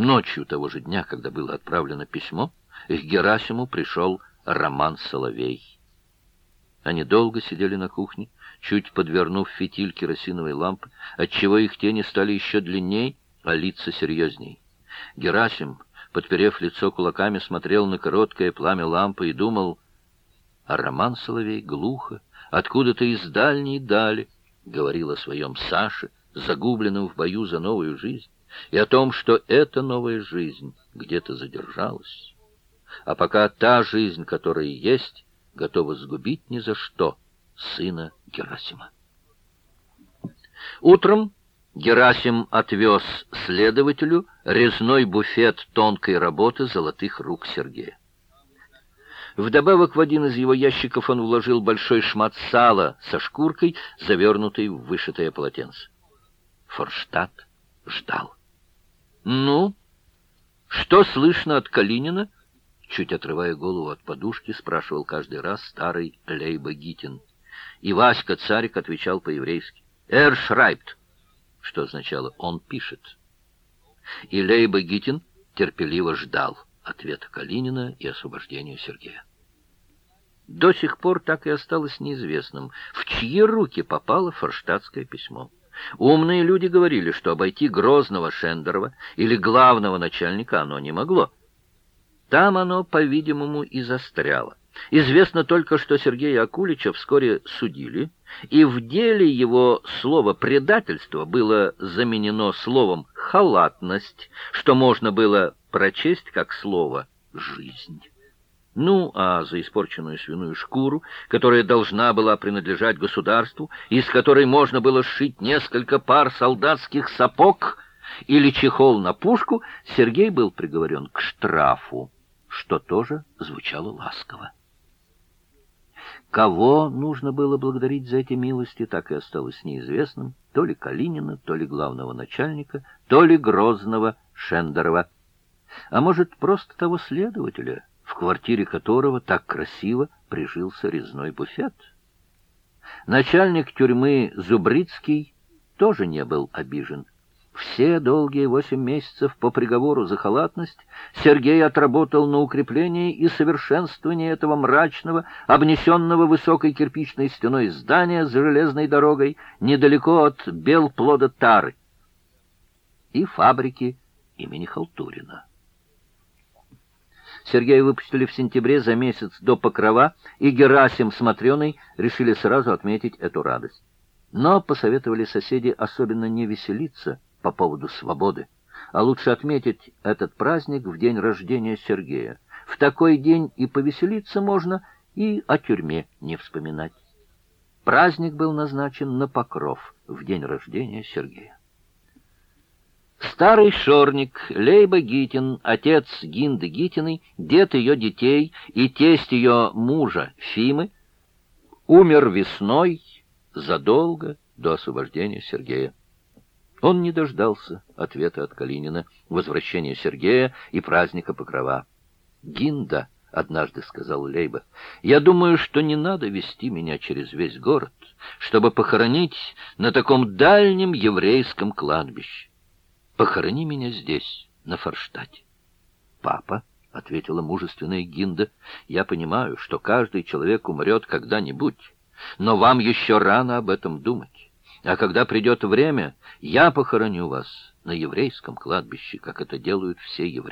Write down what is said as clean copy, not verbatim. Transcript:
Ночью того же дня, когда было отправлено письмо, к Герасиму пришел Роман Соловей. Они долго сидели на кухне, чуть подвернув фитиль керосиновой лампы, отчего их тени стали еще длинней, а лица серьезней. Герасим, подперев лицо кулаками, смотрел на короткое пламя лампы и думал, а Роман Соловей глухо, откуда-то из дальней дали, говорил о своем Саше, загубленном в бою за новую жизнь, и о том, что эта новая жизнь где-то задержалась. А пока та жизнь, которая есть, готова сгубить ни за что сына Герасима. Утром Герасим отвез следователю резной буфет тонкой работы золотых рук Сергея. Вдобавок в один из его ящиков он вложил большой шмат сала со шкуркой, завернутой в вышитое полотенце. Форштадт ждал. «Ну, что слышно от Калинина?» Чуть отрывая голову от подушки, спрашивал каждый раз старый Лейба-Гитин. И Васька Царик отвечал по-еврейски. «Шрайбт», что означало «он пишет». И Лейба-Гитин терпеливо ждал ответа Калинина и освобождения Сергея. До сих пор так и осталось неизвестным, в чьи руки попало форштадтское письмо. Умные люди говорили, что обойти Грозного Шендерова или главного начальника оно не могло. Там оно, по-видимому, и застряло. Известно только, что Сергея Акулича вскоре судили, и в деле его слово «предательство» было заменено словом «халатность», что можно было прочесть как слово «жизнь». Ну, а за испорченную свиную шкуру, которая должна была принадлежать государству, из которой можно было сшить несколько пар солдатских сапог или чехол на пушку, Сергей был приговорен к штрафу, что тоже звучало ласково. Кого нужно было благодарить за эти милости, так и осталось неизвестным, то ли Калинина, то ли главного начальника, то ли Грозного Шендерова, а может, просто того следователя, в квартире которого так красиво прижился резной буфет. Начальник тюрьмы Зубрицкий тоже не был обижен. Все долгие 8 месяцев по приговору за халатность Сергей отработал на укрепление и совершенствование этого мрачного, обнесенного высокой кирпичной стеной здания с железной дорогой недалеко от Белплода-Тары и фабрики имени Халтурина. Сергея выпустили в сентябре за месяц до Покрова, и Герасим с Матрёной решили сразу отметить эту радость. Но посоветовали соседи особенно не веселиться по поводу свободы, а лучше отметить этот праздник в день рождения Сергея. В такой день и повеселиться можно, и о тюрьме не вспоминать. Праздник был назначен на Покров в день рождения Сергея. Старый шорник Лейба-Гитин, отец Гинды Гитиной, дед ее детей и тесть ее мужа Фимы, умер весной задолго до освобождения Сергея. Он не дождался ответа от Калинина, возвращения Сергея и праздника Покрова. «Гинда», — однажды сказал Лейба, — «я думаю, что не надо везти меня через весь город, чтобы похоронить на таком дальнем еврейском кладбище. Похорони меня здесь, на Форштадте». «Папа», — ответила мужественная Гинда, — «я понимаю, что каждый человек умрет когда-нибудь, но вам еще рано об этом думать. А когда придет время, я похороню вас на еврейском кладбище, как это делают все евреи».